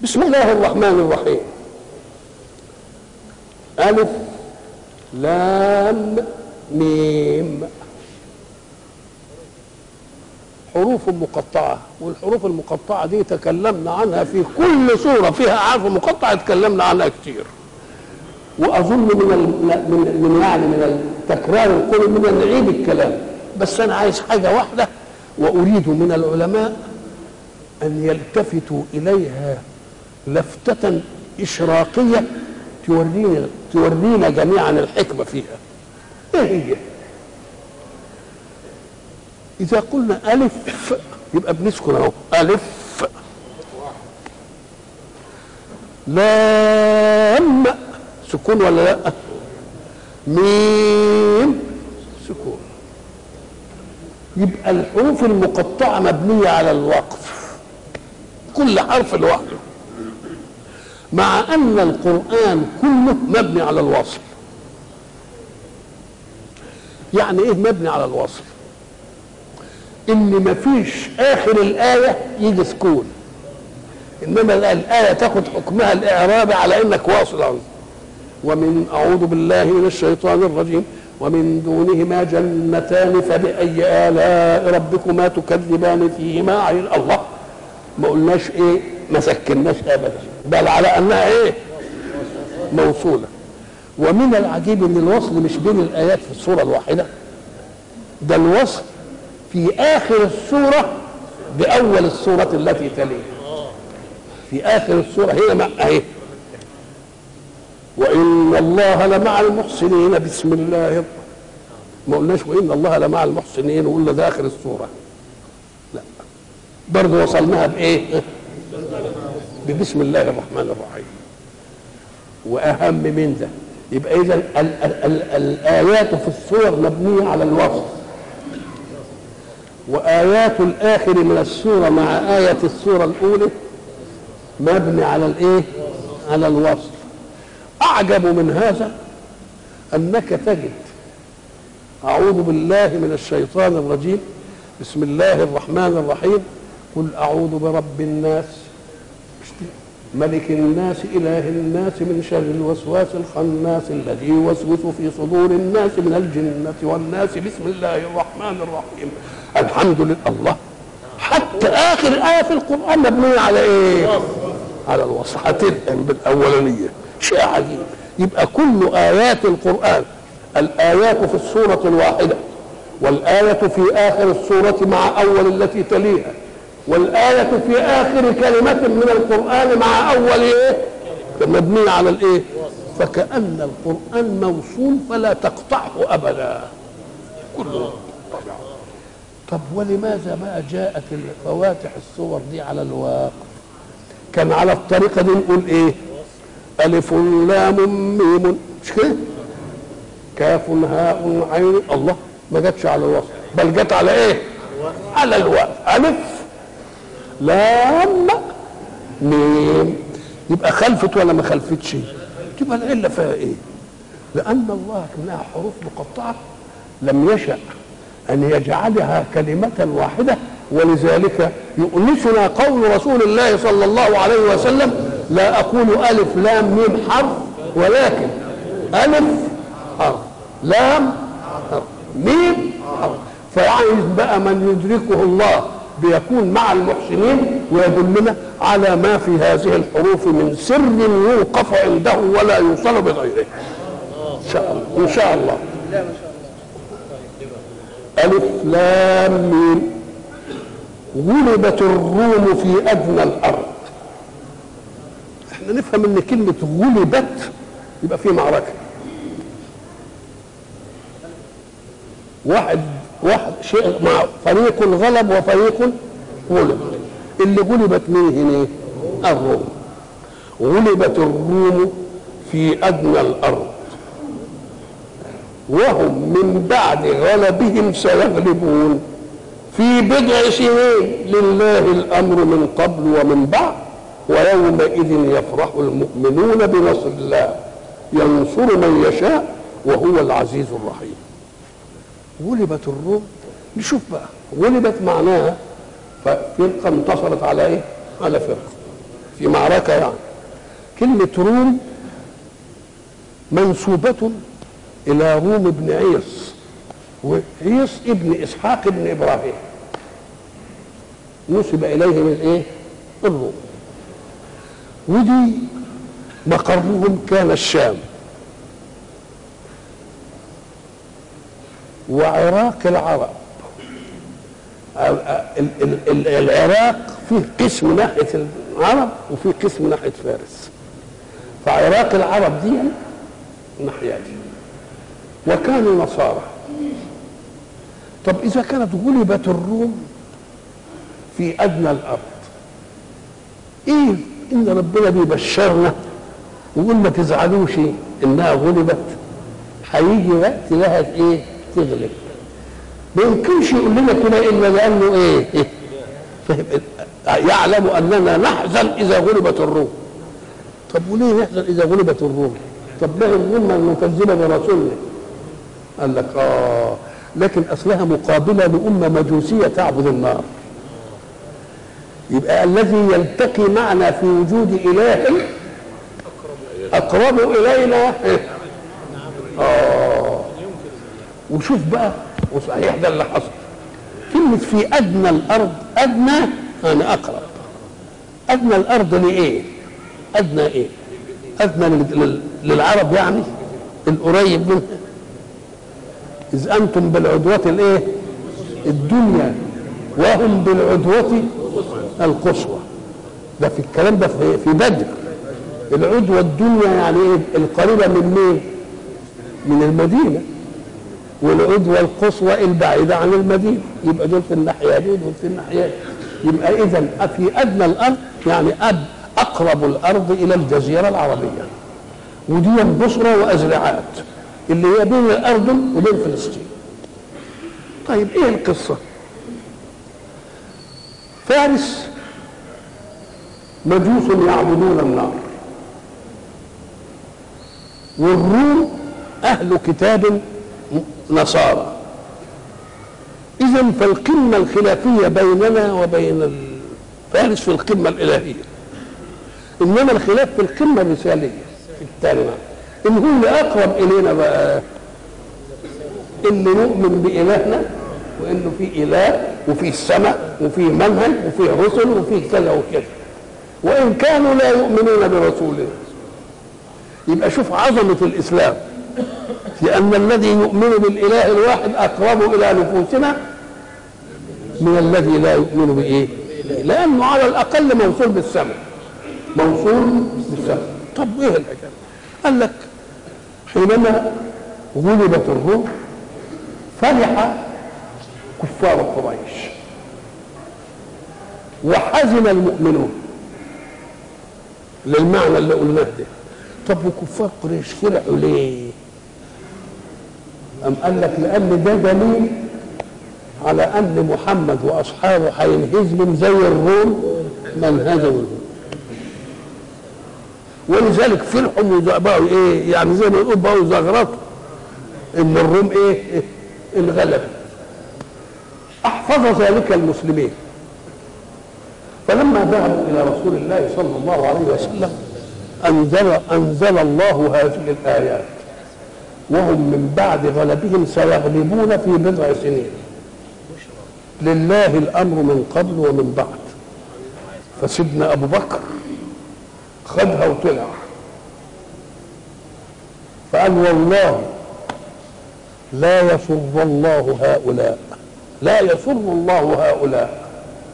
بسم الله الرحمن الرحيم. ألف لام ميم، حروف مقطعة، والحروف المقطعة دي تكلمنا عنها في كل سورة فيها حرف مقطع، تكلمنا عنها كتير، وأظن من التكرار القول من نعيد الكلام. بس أنا عايز حاجة واحدة، وأريد من العلماء أن يلتفتوا إليها لفتة إشراقية تورينا جميعا الحكمة فيها. إيه هي؟ إذا قلنا ألف يبقى بنسكن أهو، ألف. لام سكون ولا لا؟ ميم سكون. يبقى الحروف المقطعة مبنية على الوقف، كل حرف لوحده، مع أن القرآن كله مبني على الوصل. يعني إيه مبني على الوصل؟ إن مفيش آخر الآية يجي سكون، إنما الآية تاخد حكمها الإعرابي على إنك واصل عنه. ومن أعوذ بالله من الشيطان الرجيم ومن دونهما جنتان فبأي آلاء ربكما تكذبان فيهما عين. الله، ما قلناش إيه، ما سكناش أبدا، بل على أنها إيه، موصولة. ومن العجيب إن الوصل مش بين الآيات في السورة الواحدة، ده الوصل في آخر السورة بأول السورة التي تليها. في آخر السورة هي مع أهي، وإن الله لمع المحسنين. بسم الله، ما قلناش وإن الله لمع المحسنين وقلنا ده آخر السورة، لا، برضه وصلناها بإيه؟ ببسم الله الرحمن الرحيم. وأهم من ده يبقى إذا الآيات في السور مبنية على الوصف، وآيات الآخر من السورة مع آية السورة الأولى مبني على الإيه؟ على الوصف. أعجب من هذا أنك تجد أعوذ بالله من الشيطان الرجيم بسم الله الرحمن الرحيم قل أعوذ برب الناس ملك الناس إله الناس من شر الوسواس الخناس الذي يوسوس في صدور الناس من الجنة والناس. بسم الله الرحمن الرحيم الحمد لله. الله، حتى آخر آية في القرآن مبنية على إيه؟ على الوصف. هتبقى بالأولانية، شيء عجيب. يبقى كل آيات القرآن، الآيات في السورة الواحدة، والآية في آخر السورة مع أول التي تليها، والآية في آخر كلمة من القرآن مع أول إيه؟ مبنية على الإيه؟ فكأن القرآن موصول فلا تقطعه أبدا كله. طب ولماذا ما جاءت الفواتح السور دي على الواقع؟ كان على الطريقة دي نقول إيه؟ ألف لام ميم، مش كده؟ كاف هاء عين. الله، ما جاتش على الوصف، بل جت على إيه؟ على الوقف. ألف لام ميم، يبقى خلفت ولا ما خلفتش؟ تبقى العله فيها ايه؟ لان الله كانها حروف مقطعه لم يشأ ان يجعلها كلمه واحده، ولذلك يؤنسنا قول رسول الله صلى الله عليه وسلم لا اقول الف لام ميم حرف، ولكن الف حرف لام حرف ميم حرف. فعايز بقى من يدركه الله بيكون مع المحسنين ويدلنا على ما في هذه الحروف من سر يوقف عنده ولا يوصل بغيره. ان شاء الله، ان شاء الله. الف لام ميم غلبت الروم في ادنى الارض. احنا نفهم ان كلمه غلبت يبقى في معركه، واحد شيء مع فريق غلب وفريق غلب. اللي غلبت مين هنا؟ الروم. غلبت الروم في ادنى الارض وهم من بعد غلبهم سيغلبون في بضع سنين لله الامر من قبل ومن بعد ويومئذ يفرح المؤمنون بنصر الله ينصر من يشاء وهو العزيز الرحيم. غلبت الروم، نشوف بقى غلبت معناها فرقه انتصرت على ايه؟ على فرقه. في معركة يعني. كلمة روم منسوبة إلى روم بن عيص، وعيص ابن إسحاق ابن إبراهيم، نسب إليه من إيه؟ الروم. ودي مقرهم كان الشام وعراق العرب. العراق فيه قسم ناحية العرب وفيه قسم ناحية فارس، فعراق العرب دي الناحية دي، وكانوا نصارى. طب إذا كانت غلبت الروم في أدنى الأرض، إيه إن ربنا بيبشرنا ويقول ما تزعلوش إنها غلبت، هيجي وقت لها إيه؟ تغلب. ما يمكنش يقول لنا كده إلا لأنه إيه؟ يعلم أننا نحزن إذا غلبت الروم. طب وليه نحزن إذا غلبت الروم؟ طب ما الروم المكذبة برسولنا؟ قال لك لكن أصلها مقابلة لأمة مجوسية تعبد النار. يبقى الذي يلتقي معنا في وجود إله أقرب إلينا. وشوف بقى، وصحيح ده اللي حصل. كلمة في أدنى الأرض، أدنى يعني أقرب. أدنى الأرض لإيه؟ أدنى إيه؟ أدنى للعرب يعني القريب منها. إذ أنتم بالعدوة الإيه؟ الدنيا وهم بالعدوة القصوى. ده في الكلام ده في بدر. العدوة الدنيا يعني إيه؟ القريبة من مين؟ من المدينة. والعدوة القصوى البعيدة عن المدينة. يبقى دول في الناحية دي ودول في الناحية دي. يبقى إذن في أدنى الأرض يعني أقرب الأرض إلى الجزيرة العربية، ودي بصرة وأزرعات اللي هي بين الأردن وبين فلسطين. طيب إيه القصة؟ فارس مجوس يعبدون النار، والروم أهل كتاب نصارى. إذن فالقمة الخلافية بيننا وبين فارس في القمة الإلهية، إنما الخلاف في القمة الرسالية في التالمة. إن هو اللي أقرب إلينا بقى إن نؤمن بإلهنا، وإنه في إله وفي السماء وفي منهج وفي رسل وفي كذا وكذا، وإن كانوا لا يؤمنون برسوله. يبقى شوف عظمة الإسلام في أن الذي يؤمن بالإله الواحد أقرب إلى نفوسنا من الذي لا يؤمن بإيه؟ لأنه على الأقل موصول بالسماء، موصول بالسماء. طب إيه الحكاية؟ قال لك حينما غلبت الروم فرح كفار قريش وحزن المؤمنون للمعنى اللي قلناه ده. طب وكفار قريش فرحوا ليه؟ أم قال لك لأن ده دليل على أن محمد وأصحابه هينهزموا زي الروم ما انهزموا الروم، ولذلك فرحوا وبقوا إيه؟ يعني زي ما يقول بقوا زغرطوا إن الروم إيه؟ انغلبت. أحفظ ذلك المسلمين، فلما ذهبوا إلى رسول الله صلى الله عليه وسلم أنزل الله هذه الآيات: وهم من بعد غلبهم سيغلبون في بضع سنين، لله الأمر من قبل ومن بعد. فسيدنا أبو بكر خدها وطلع فقال: والله لا يسر الله هؤلاء، لا يسر الله هؤلاء،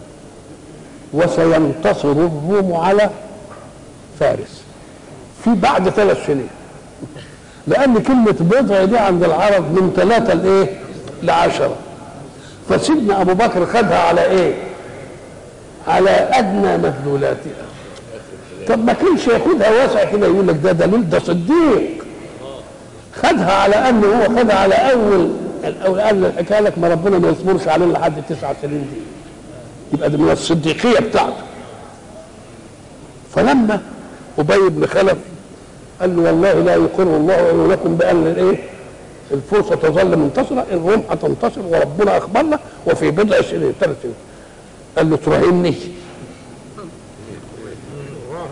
وسينتصر الروم على فارس في بعد 3 سنين. لأن كلمة بضع دي عند العرب من 3 لإيه؟ ل10. فسيدنا أبو بكر خدها على إيه؟ على أدنى مدلولاتها. طب ما كانش ياخدها واسع كده يقول لك ده دليل، ده صديق. خدها على أنه هو خدها على أول قال الحكاية لك ما ربنا ما يصبرش علينا لحد 9 سنين دي، يبقى ده من الصديقية بتاعته. فلما أبي بن خلف قال له: والله لا يقر الله لكم بأن الايه؟ الفرصة تظل منتصرة، الروم هتنتصر وربنا أخبرنا وفي بضع سنين 3 سنين. قال له: تراهني؟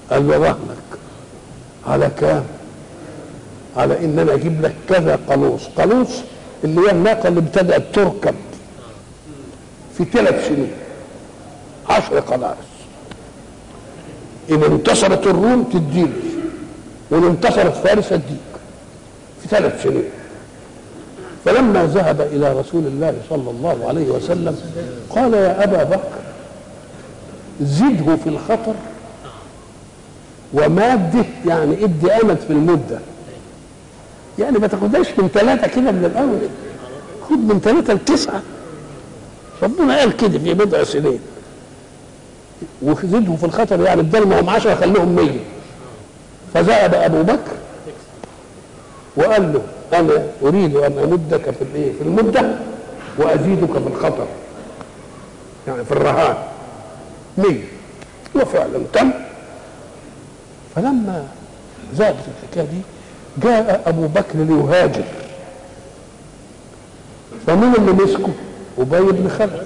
قال له رهنك على كام؟ على ان انا اجيب لك كذا قالوس. قالوس اللي هي الناقه اللي ابتدات تركب في 3 سنين 10 قناص. ان انتصرت الروم تديني، وان انتصرت فارس اديك في 3 سنين. فلما ذهب الى رسول الله صلى الله عليه وسلم قال يا ابا بكر زده في الخطر وماده، يعني ادي امد في المده، يعني ما تاخدهاش من 3 كده من الاول، خد من 3 ل9. ربنا قال كده في بضع سنين. وزده في الخطر يعني بدل ما هم 10 خليهم 100. فذهب ابو بكر وقال له انا اريد ان امدك في الايه؟ في المده وازيدك في الخطر، يعني في الرهان 100. وفعلا تم. فلما ذهبت الحكايه دي جاء ابو بكر ليهاجر، فمين اللي مسكه؟ ابي بن خلف.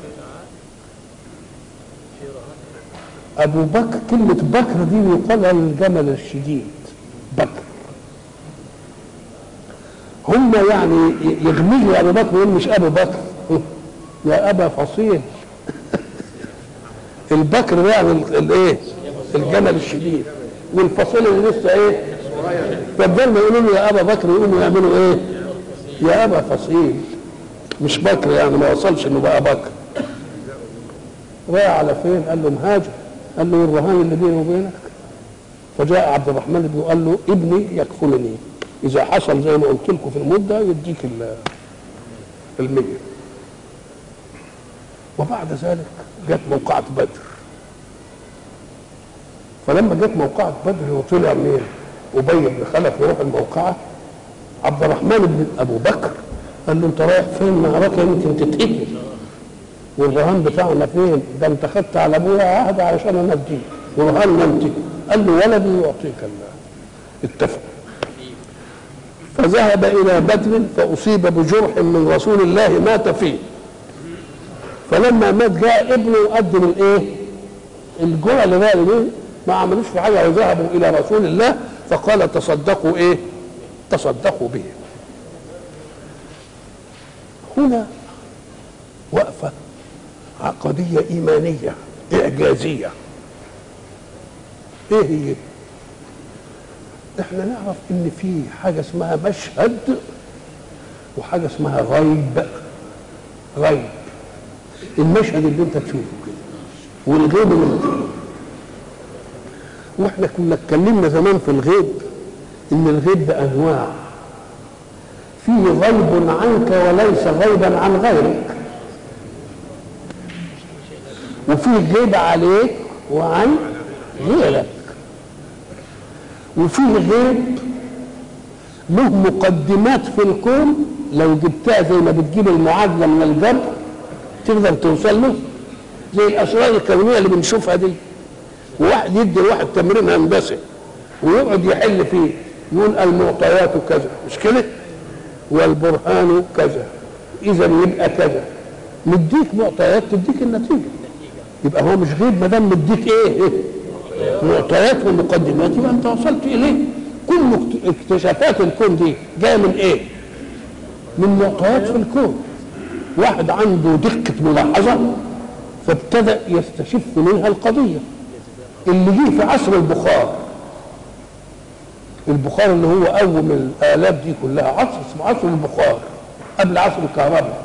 ابو بكر كلمه بكر دي يقال للجمل الشديد بكر. هم يعني يغمزوا ابو بكر ويقول مش ابو بكر يا ابا فصيل البكر ده يعني الايه؟ الجمل الشديد، والفصيل اللي لسه ايه؟ فبدل ما يقولوا له يا ابا بكر يقولوا يعملوا ايه؟ يا ابا فصيل، مش بكر، يعني ما وصلش انه بقى بكر. رايح على فين؟ قال له مهاجر. قال له الرهان اللي بيني وبينك. فجاء عبد الرحمن بن قال له ابني يكفلني اذا حصل زي ما قلت لكم في المده يديك 100. وبعد ذلك جت موقعة بدر. فلما جت موقعة بدر وطلع مين؟ أبي بن خلف يروح الموقعة. عبد الرحمن بن أبو بكر قال له أنت رايح فين؟ معركة يمكن تتقتل، والرهان بتاعنا فين؟ ده أنت خدت على أبويا عهد علشان أنا أديك، ورهان أنت. قال له ولدي يعطيك الله. اتفق. فذهب إلى بدر فأصيب بجرح من رسول الله مات فيه. فلما مات جاء ابنه وقدم الايه؟ الجرع اللي بقى ما عملوش في حاجه، وذهبوا الى رسول الله فقال تصدقوا ايه؟ تصدقوا به. هنا وقفه عقديه ايمانيه اعجازيه. ايه هي؟ احنا نعرف ان في حاجه اسمها مشهد وحاجه اسمها غيب. غيب المشهد اللي انت تشوفه كده، والغيب اللي انت تشوفه. واحنا كنا اتكلمنا زمان في الغيب ان الغيب ده انواع، فيه غيب عنك وليس غيبا عن غيرك، وفيه غيب عليك وعن غيرك، وفيه غيب له مقدمات في الكون لو جبتها زي ما بتجيب المعادله من الجبر تقدر توصل له، زي الاسرار الكونيه اللي بنشوفها دي. وواحد يدي لواحد تمرين هندسي ويقعد يحل فيه، يقول المعطيات كذا، مش كده؟ والبرهان كذا، اذا يبقى كذا. مديك معطيات تديك النتيجه. يبقى هو مش غيب ما دام مديك ايه؟ معطيات ومقدمات، يبقى انت وصلت اليه. كل اكتشافات الكون دي جايه من ايه؟ من معطيات في الكون. واحد عنده دقة ملاحظة فابتدأ يستشف منها القضية. اللي جه في عصر البخار، البخار اللي هو أول الآلات دي كلها، عصر اسمه عصر البخار قبل عصر الكهرباء.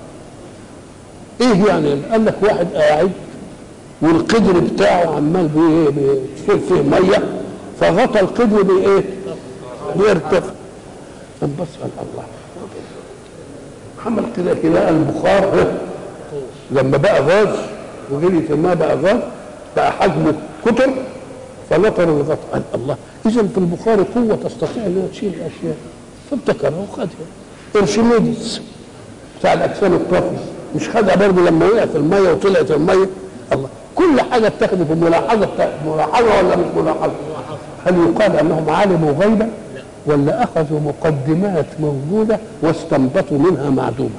ايه يعني؟ قال لك واحد قاعد والقدر بتاعه عمال بيصير فيه ميه، فغطى القدر بايه؟ بيرتفع. بس قال الله عمل كده البخار لما بقى غاز وجريت الماء بقى غاز بقى حجمه كتر فنطر الغطاء. قال الله اذا في البخار قوه تستطيع انها تشيل الاشياء. فابتكرها وخدها. ارشميدس بتاع الاجسام الطافيه مش خدها برضه لما وقع في الميه وطلعت الميه. الله كل حاجه اتخذت في ملاحظه ولا مش ملاحظه؟ هل يقال انهم علموا غيبا ولا اخذوا مقدمات موجوده واستنبطوا منها معدومه؟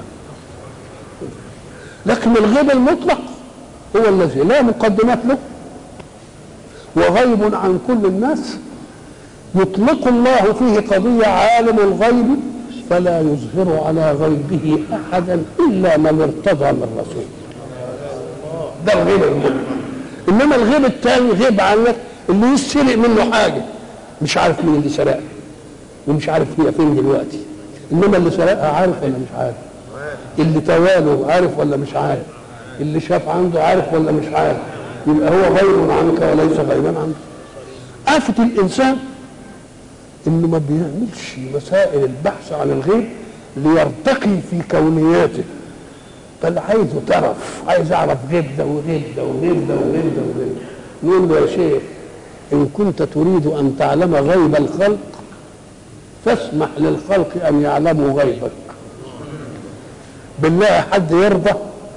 لكن الغيب المطلق هو الذي لا مقدمات له وغيب عن كل الناس يطلق الله فيه قضية عالم الغيب فلا يظهر على غيبه أحدا إلا من ارتضى من رسول. ده الغيب المطلق. إنما الغيب الثاني غيب عنك، اللي يسرق منه حاجة مش عارف مين اللي سرقها ومش عارف هي فين دلوقتي، إنما اللي سرقها عارف ولا مش عارف، اللي تواله عارف ولا مش عارف، اللي شاف عنده عارف ولا مش عارف. يبقى هو غيب عنك وليس غيبا عنك. آفة الإنسان إنه ما بيعملش مسائل البحث عن الغيب ليرتقي في كونياته، بل عايزه ترف، عايز يعرف غيب ده وغيب ده وغيب ده وغيب ده وغيب. نقول له يا شيخ إن كنت تريد أن تعلم غيب الخلق فاسمح للخلق أن يعلموا غيبك. بالله حد يرضى؟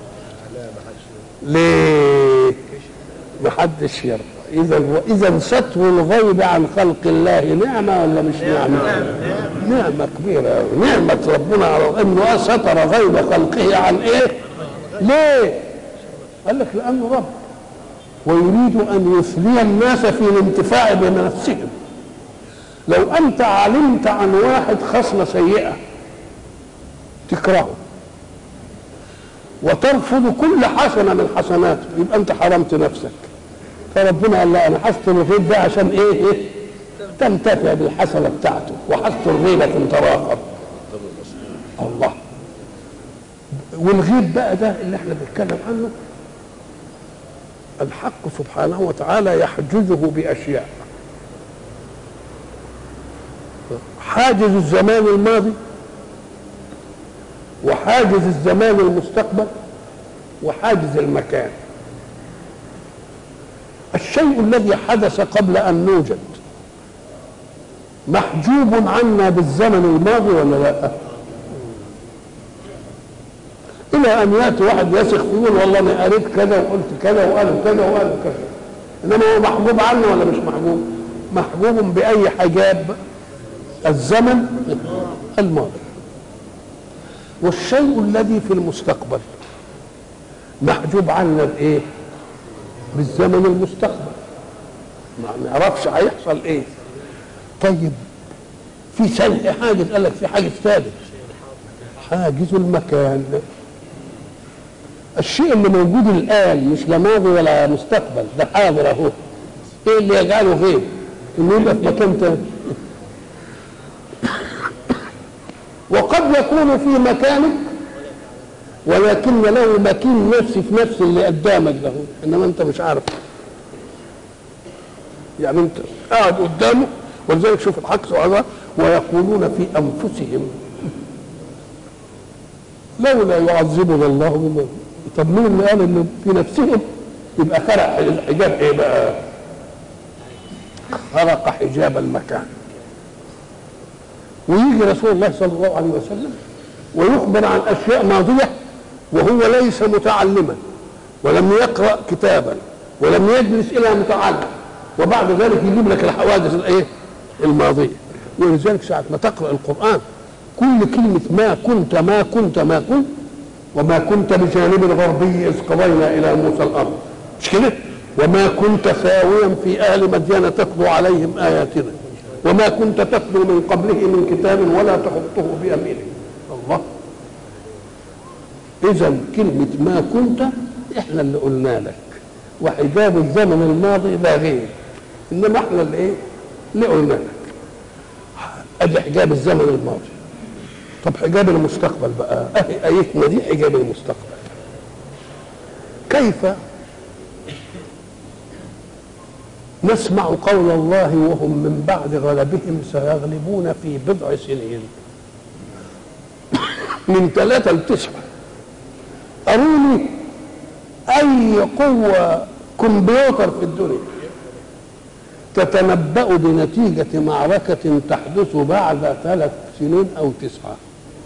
ليه؟ محدش يرضى. إذا ستر الغيب عن خلق الله نعمة ولا مش نعمة؟ نعمة كبيرة، نعمة ربنا على إنه ستر غيب خلقه عن إيه؟ ليه؟ قال لك لأنه رب ويريد أن يثني الناس في الانتفاع بنفسهم. لو أنت علمت عن واحد خصلة سيئة تكرهه وترفض كل حسنة من حسناته يبقى أنت حرمت نفسك. فربنا قال لا أنا حست الغيب ده عشان إيه؟ تنتفع بالحسنة بتاعته، وحست الغيبة تراقب الله. والغيب بقى ده اللي احنا بنتكلم عنه الحق سبحانه وتعالى يحجزه بأشياء. حاجز الزمان الماضي وحاجز الزمان المستقبل وحاجز المكان. الشيء الذي حدث قبل أن نوجد محجوب عنا بالزمن الماضي ولا لا؟ إلى أن يأتي واحد يثق فيه والله أنا قريت كذا وقلت كذا وقالوا كذا وقالوا كذا، إنما هو محجوب عنه ولا مش محجوب؟ محجوب بأي حجاب؟ الزمن الماضي. والشيء الذي في المستقبل محجوب عنا بإيه؟ بالزمن المستقبل، ما نعرفش هيحصل ايه. طيب في سنة حاجز، قال لك في حاجز ثالث حاجز المكان. الشيء اللي موجود الآن مش لا ماضي ولا مستقبل، ده حاضر اهو. ايه اللي يجعله غيب؟ انه يبقى في مكان تاني. وقد يكون في مكانك ولكن له مكين نفسي في نفس اللي قدامك ده، انما انت مش عارف. يعني انت قاعد قدامه، ولذلك شوف الحق سبحانه ويقولون في انفسهم لولا يعذبنا الله بما. طب مين اللي قال انه في نفسهم؟ يبقى خرق الحجاب ايه بقى؟ خرق حجاب المكان. ويجي رسول الله صلى الله عليه وسلم ويخبر عن اشياء ماضيه وهو ليس متعلما ولم يقرأ كتابا ولم يجلس إلى متعلم، وبعد ذلك يجيب لك الحوادث الايه؟ الماضية. ولذلك ساعة ما تقرأ القرآن كل كلمة ما كنت ما كنت ما كنت وما كنت بجانب الغربي إذ قضينا إلى موسى الأمر، مش كده؟ وما كنت ثاويا في أهل مدين تتلو عليهم آياتنا وما كنت تتلو من قبله من كتاب ولا تحطه بيمينك. الله. إذا كلمة ما كنت إحنا اللي قلنا لك، وحجاب الزمن الماضي لا غير، إنما إحنا اللي إيه؟ اللي قلنا لك. أدي حجاب الزمن الماضي. طب حجاب المستقبل بقى، آيتنا دي حجاب المستقبل. كيف نسمع قول الله وهم من بعد غلبهم سيغلبون في بضع سنين من 3 ل9. أروني أي قوة كمبيوتر في الدنيا تتنبأ بنتيجة معركة تحدث بعد 3 سنين أو 9.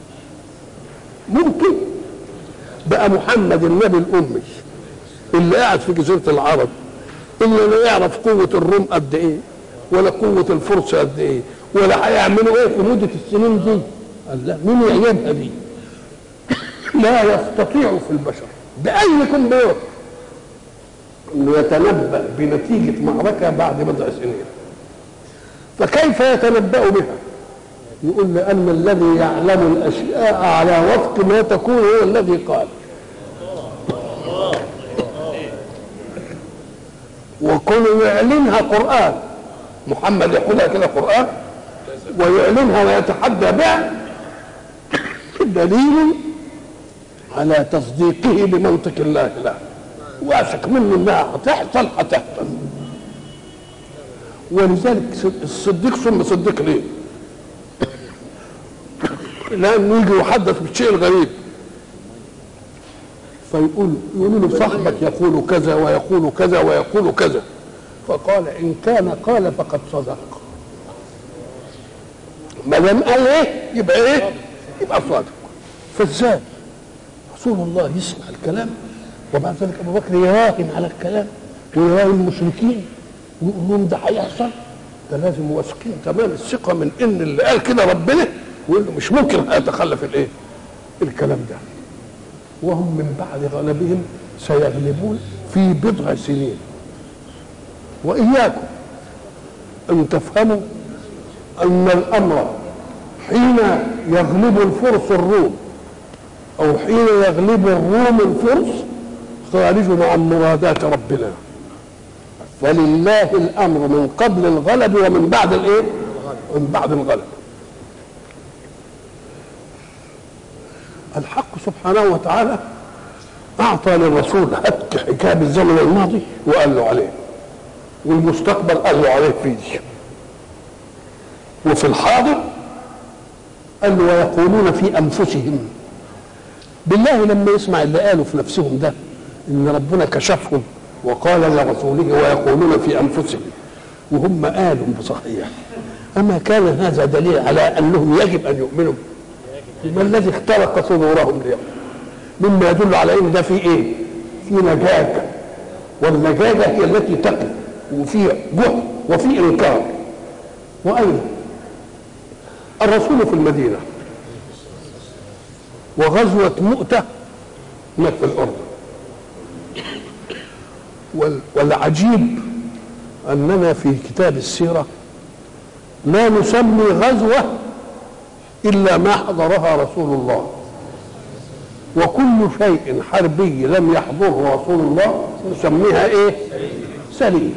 ممكن بقى محمد النبي الأمي اللي قاعد في جزيرة العرب اللي لا يعرف قوة الروم قد إيه ولا قوة الفرس قد إيه ولا هيعملوا إيه في مدة السنين دي؟ قال لا، مين يعجبها دي؟ لا يستطيع في البشر بأي كمبيوتر انه يتنبأ بنتيجة معركة بعد بضع سنين. فكيف يتنبأ بها؟ يقول لأن الذي يعلم الأشياء على وفق ما تكون هو الذي قال. وكل يعلنها قرآن، محمد يقولها كده قرآن ويعلنها ويتحدى بها، دليل على تصديقه بمنطق الله له، واثق منه انها هتحصل. ولذلك الصديق ثم صديق ليه؟ لانه يجي يحدث بالشيء الغريب يقولوا له صاحبك يقول كذا ويقول كذا ويقول كذا، فقال ان كان قال فقد صدق. ما دام قال ايه يبقى ايه؟ يبقى صادق. فازاي رسول الله يسمع الكلام وبعد ذلك ابو بكر يراهن على الكلام ويراهن المشركين ويقول لهم ده هيحصل؟ ده لازم واثقين تمام الثقه من ان اللي قال كده ربنا، ويقول له مش ممكن هيتخلف الايه؟ الكلام ده. وهم من بعد غلبهم سيغلبون في بضع سنين. واياكم ان تفهموا ان الامر حين يغلب الفرس الروم او حين يغلب الروم الفرس خارج عن مرادات ربنا. فلله الامر من قبل الغلب ومن بعد الايه؟ من بعد الغلب. الحق سبحانه وتعالى اعطى للرسول حكايه الزمن الماضي وقال له عليه، والمستقبل قال له عليه في دي، وفي الحاضر قال له ويقولون في انفسهم. بالله لما يسمع اللي قالوا في نفسهم ده ان ربنا كشفهم وقال لرسوله ويقولون في انفسهم وهم قالوا بصحيح، اما كان هذا دليل على انهم يجب ان يؤمنوا؟ ما الذي اخترق صدورهم ليه؟ مما يدل على ان ده في ايه؟ في لجاجه، واللجاجه هي التي تقف وفي جهد وفي انكار. واين الرسول في المدينه وغزوه مؤته هناك في الاردن. والعجيب اننا في كتاب السيره لا نسمي غزوه الا ما حضرها رسول الله، وكل شيء حربي لم يحضره رسول الله نسميها ايه؟ سليم.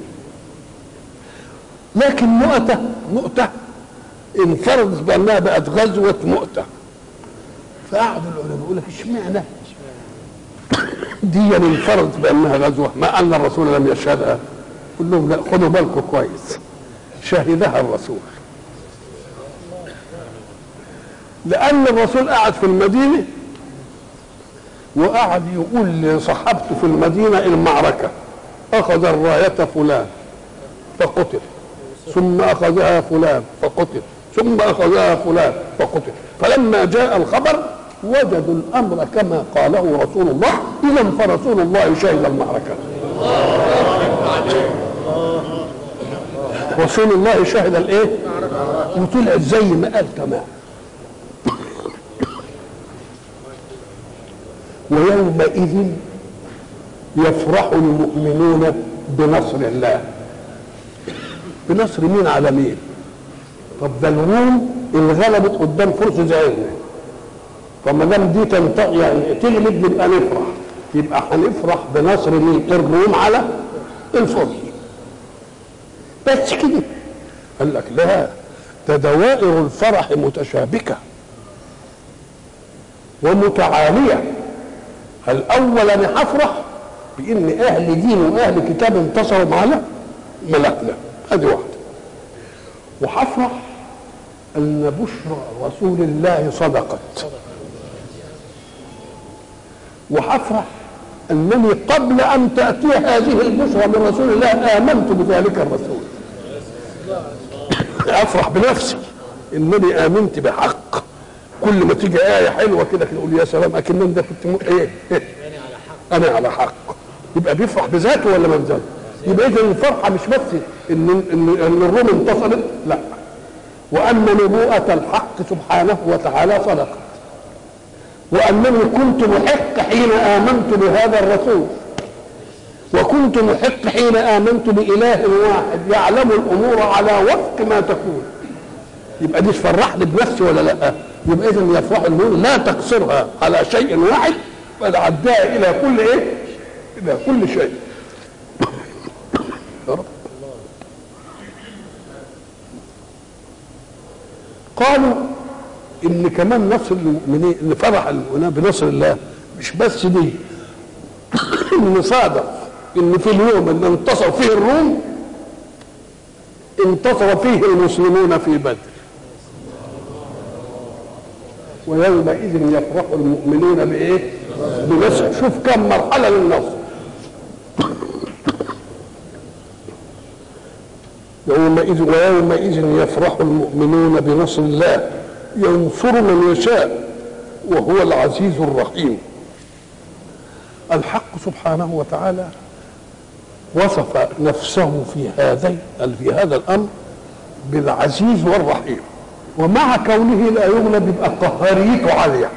لكن مؤته انفردت بانها بقت غزوه مؤته. فقعدوا العلماء يقول لك اشمعنى دي انفردت بانها غزوه ما ان الرسول لم يشهدها؟ قل لهم لا، خدوا بالكم كويس، شهدها الرسول، لأن الرسول قعد في المدينة وقعد يقول لصحابته في المدينة المعركة أخذ الراية فلان فقتل، ثم أخذها فلان فقتل، ثم أخذها فلان فقتل. فلما جاء الخبر وجدوا الأمر كما قاله رسول الله، إذا فرسول الله شهد المعركة. رسول الله شهد الايه؟ وطلعت زي ما قال تمام. ويومئذ يفرح المؤمنون بنصر الله. بنصر مين على مين؟ طب ده الروم اللي غلبت قدام فرس زعلنا، فما دام دي يعني تغلب نبقى نفرح، يبقى هنفرح بنصر مين؟ الروم على الفرس. بس كده؟ قال لك لا، ده دوائر الفرح متشابكه ومتعاليه. الاول انا هفرح بان اهل دين واهل كتاب انتصروا معنا ملكنا، ادي واحده. وهفرح ان بشرى رسول الله صدقت. وهفرح انني قبل ان تاتي هذه البشرى من رسول الله امنت بذلك الرسول. افرح بنفسي انني امنت بحق. كل ما تيجي ايه حلوه كده نقول يا سلام اكنني ده كنت ايه انا على حق. يبقى بيفرح بذاته ولا ما بذاته؟ يبقى اذا الفرحه مش بس ان الروم انتصرت، لا، وان نبوءه الحق سبحانه وتعالى صدقت، وانني كنت محق حين امنت بهذا الرسول، وكنت محق حين آمنت بإله واحد يعلم الأمور على وفق ما تكون. يبقى دي تفرحني بنفسي ولا لا؟ يبقى إذن يفرح المؤمن لا تقصرها على شيء واحد بل عداها إلى كل إيه؟ إلى كل شيء. قالوا إن كمان نصر المؤمنين، إن فرح المؤمنين بنصر الله مش بس دي، إن صادف إن في اليوم اللي انتصر فيه الروم انتصر فيه المسلمون في بدر. ويومئذ يفرح المؤمنون بإيه؟ بنصر. شوف كم مرحلة للنصر. ويومئذ يفرح المؤمنون بنصر الله ينصر من يشاء وهو العزيز الرحيم. الحق سبحانه وتعالى وصف نفسه في هذا الامر بالعزيز والرحيم، ومع كونه لا يغلب يبقى قهاريته عاليه.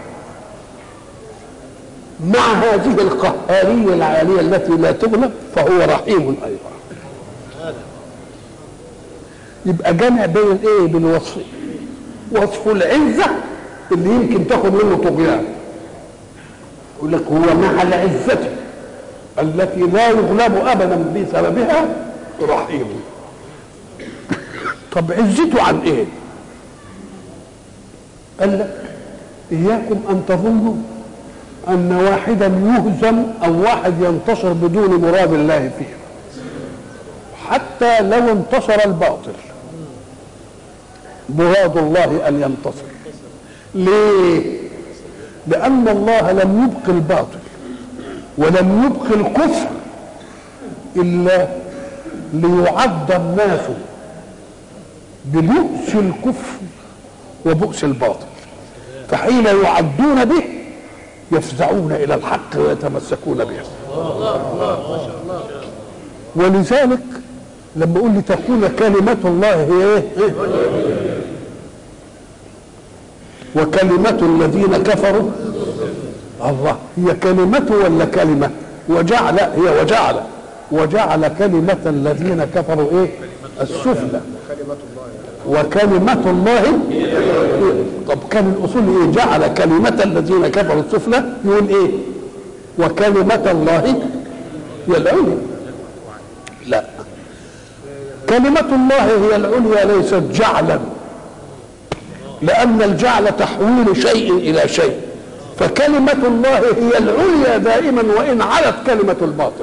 مع هذه القهاريه العاليه التي لا تغلب فهو رحيم ايضا. يبقى جمع بين الايه؟ بالوصفين. وصف العزه اللي يمكن تاخد منه طغيان، يقول لك هو مع العزه التي لا يغلب ابدا بسببها رحيم. طب عزته عن ايه؟ قال لك اياكم ان تظنوا ان واحدا يهزم او واحد ينتصر بدون مراد الله فيه، حتى لو انتصر الباطل مراد الله ان ينتصر. ليه؟ لان الله لم يبق الباطل ولم يبق الكفر الا ليعد الناس ببؤس الكفر وبؤس الباطل، فحين يعدون به يفزعون الى الحق ويتمسكون به. ولذلك لما اقول لتكون كلمة الله هي ايه؟ وكلمة الذين كفروا الله، هي كلمته ولا كلمة؟ وجعل، هي وجعل كلمة الذين كفروا ايه؟ السفلى. وكلمة الله طب كان الاصول ايه؟ جعل كلمة الذين كفروا السفلى، يقول ايه؟ وكلمة الله هي العليا. لا، كلمة الله هي العليا ليست جعلا، لأن الجعل تحويل شيء إلى شيء، فكلمة الله هي العليا دائما وإن علت كلمة الباطل،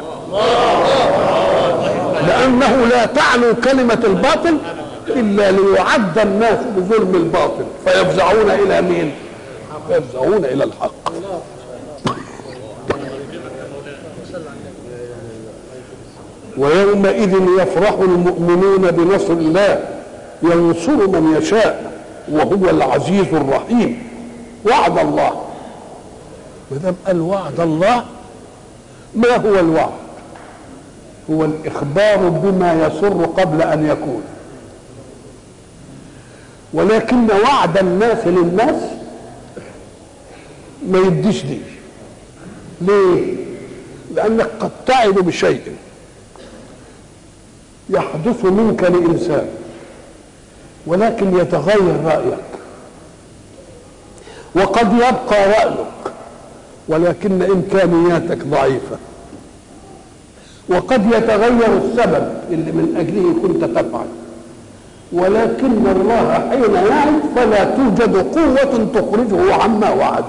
لأنه لا تعلو كلمة الباطل إلا ليعد الناس بظلم الباطل فيفزعون إلى مين؟ فيفزعون إلى الحق. ويومئذ يفرح المؤمنون بنصر الله ينصر من يشاء وهو العزيز الرحيم. وعد الله، ما دام قال وعد الله، ما هو الوعد؟ هو الإخبار بما يسر قبل أن يكون. ولكن وعد الناس للناس ما يديش دي. ليه؟ لأنك قد تعد بشيء يحدث منك لإنسان ولكن يتغير رأيك، وقد يبقى رأيك ولكن إمكانياتك ضعيفة، وقد يتغير السبب اللي من أجله كنت تفعل، ولكن الله حين يعد فلا توجد قوة تخرجه عما وعد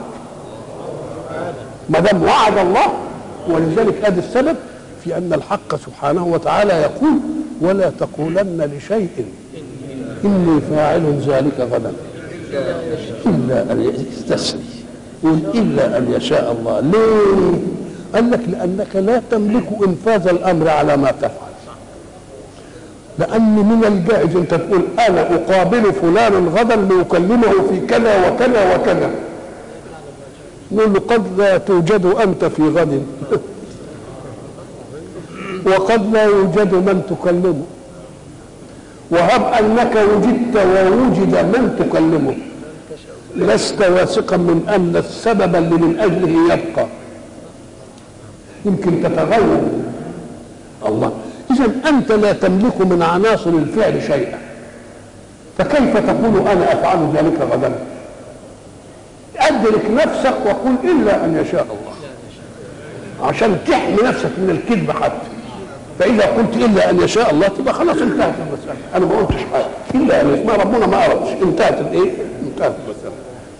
ما دام وعد الله. ولذلك هذا السبب في أن الحق سبحانه وتعالى يقول ولا تقولن لشيء إني فاعل ذلك غدا إلا أن يستسري، قل إلا أن يشاء الله. ليه؟ قال لك لأنك لا تملك إنفاذ الأمر على ما تفعل، لأن من الجائز أنت تقول أنا أقابل فلانا غدا لأكلمه في كذا وكذا وكذا، نقول له قد لا توجد أنت في غد وقد لا يوجد من تكلمه، وهب أنك وجدت ووجد من تكلمه لست واثقا من أن السبب اللي من أجله يبقى، يمكن تتغير الله، إذا أنت لا تملك من عناصر الفعل شيئا، فكيف تقول أنا أفعل ذلك غدا؟ أدرك نفسك وقل إلا أن يشاء الله، عشان تحمي نفسك من الكذب حتى. فإذا قلت إلا أن يشاء الله تبقى خلاص انتهت المسألة. أنا ما قلتش حاجة إلا أن يسمع ربنا ما أردش، انتهت الإيه؟ انتهت المسألة.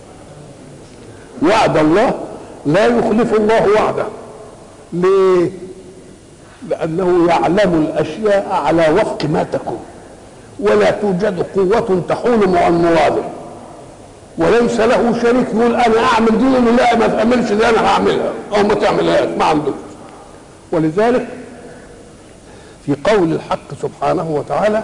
وعد الله لا يخلف الله وعده. ليه؟ لأنه يعلم الأشياء على وفق ما تكون، ولا توجد قوة تحول مع المراد، وليس له شريك يقول أنا أعمل دي ولا لا ما تعملش دي أنا هعملها أو ما تعملهاش، ما عندوش. ولذلك في قول الحق سبحانه وتعالى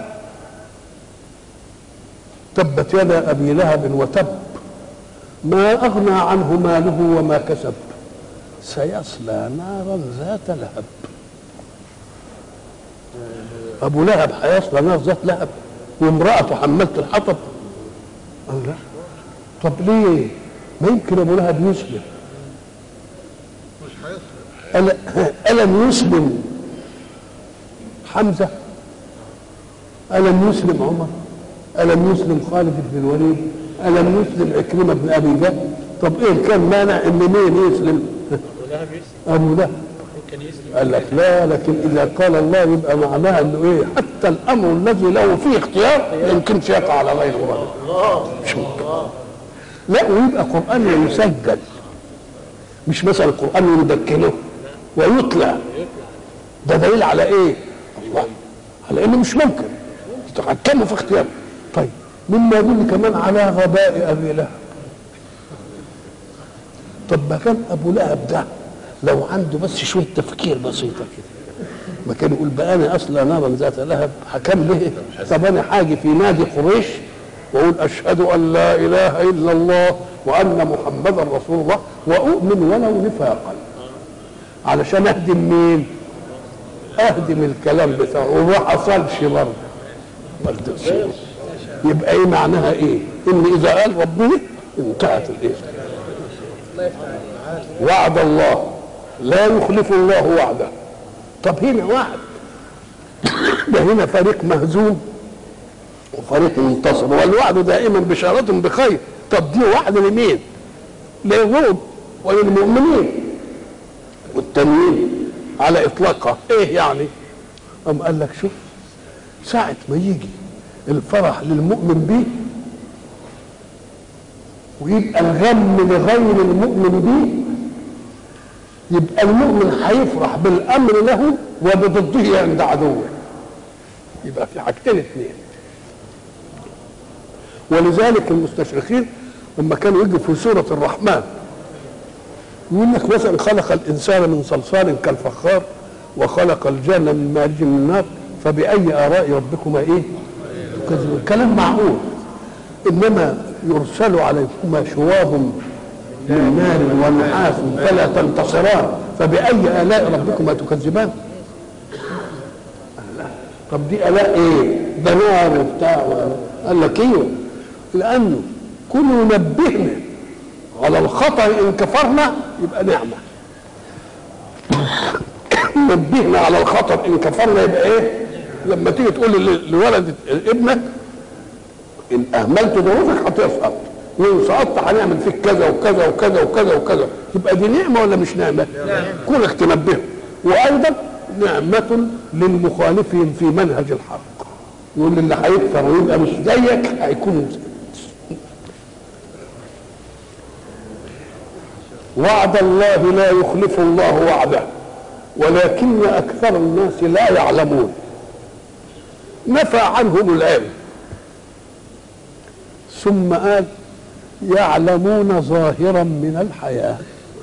تبت يدا أبي لهب وتب ما أغنى عنه ماله وما كسب سيصلى نارا ذات لهب. أبو لهب هيصلى نار ذات لهب وامرأته حملت الحطب؟ الله، طب ليه؟ ما يمكن أبو لهب يسلم. ألم يسلم حمزة؟ ألم يسلم عمر؟ ألم يسلم خالد بن الوليد؟ ألم يسلم عكرمة بن أبي جهل؟ طب إيه كان مانع إن مين يسلم؟ أبو لهب قال لك لا، لكن إذا قال الله يبقى معناها إنه إيه؟ حتى الأمر الذي له فيه اختيار يمكنش يقع على غير مراده. لا، ويبقى قرآن يسجل، مش مثلا القرآن يدكنه ويطلع. ده دليل على إيه؟ الله، على إنه مش ممكن يتحكموا في اختياره. طيب مما يدل كمان على غباء أبي لهب. طب ما كان أبو لهب ده لو عنده بس شوية تفكير بسيطة كده ما كان يقول بقى أنا أصلا نارا ذات لهب حكم به. طب أنا حاجي في نادي قريش وأقول أشهد أن لا إله إلا الله وأن محمدا رسول الله وأؤمن ولو نفاقا، علشان أهدم مين؟ أهدم الكلام بتاعه وما حصلش برضه. يبقى إيه معناها إيه؟ إن إذا قال ربنا انتهت الإيه؟ وعد الله لا يخلف الله وعده. طب هنا وعد، ده هنا فريق مهزوم وفريق منتصر، والوعد دائما بشارة بخير. طب دي وعد لمين؟ للروم وللمؤمنين، والتنوين على اطلاقها ايه يعني؟ قام قال لك شوف، ساعة ما يجي الفرح للمؤمن به ويبقى الغم لغير المؤمن به، يبقى المؤمن هيفرح بالامر له وبضده عند عدوه. يبقى في حاجتين اثنين. ولذلك المستشرقين لما كانوا يجوا في سورة الرحمن يقول لك مثلا خلق الانسان من صلصال كالفخار وخلق الجن من مارج من النار فبأي آراء ربكما ايه تكذبون. كلام معقول. انما يرسل عليكما شواظ من نار ونحاس فلا تنتصران فبأي آلاء ربكما تكذبان. طب دي آلاء ايه؟ ده نار وبتاع. قال لك ايوه، لانه كل ينبهنا على الخطأ ان كفرنا يبقى نعمة، نبهنا على الخطأ ان كفرنا يبقى ايه؟ لما تيجي تقول لولد ابنك ان اهملت دروسك هتسقط، وان سقطت هنعمل فيك كذا وكذا وكذا وكذا وكذا، يبقى دي نعمة ولا مش نعمة؟ كونك تنبهه. وايضا نعمة للمخالفين في منهج الحق، يقول اللي هيكفر ويبقى مش زيك هيكون. وعد الله لا يخلف الله وعده ولكن اكثر الناس لا يعلمون. نفى عنهم العلم ثم قال يعلمون ظاهرا من الحياة.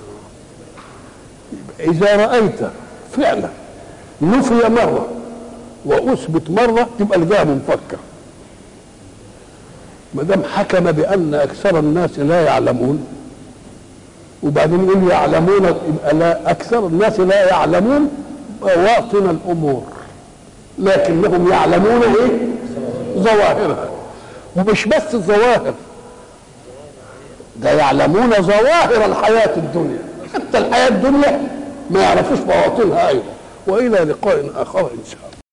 إذا رأيت فعلا نفي مرة وأثبت مرة تبقى الجهة منفكة. ما دام حكم بأن أكثر الناس لا يعلمون وبعدين يقول يعلمون، يبقى لا، أكثر الناس لا يعلمون بواطن الأمور لكنهم يعلمون إيه؟ ظواهرها. ومش بس الظواهر، ده يعلمون ظواهر الحياة الدنيا، حتى الحياة الدنيا ما يعرفوش بواطنها أيضا. والى لقاء اخر ان شاء الله.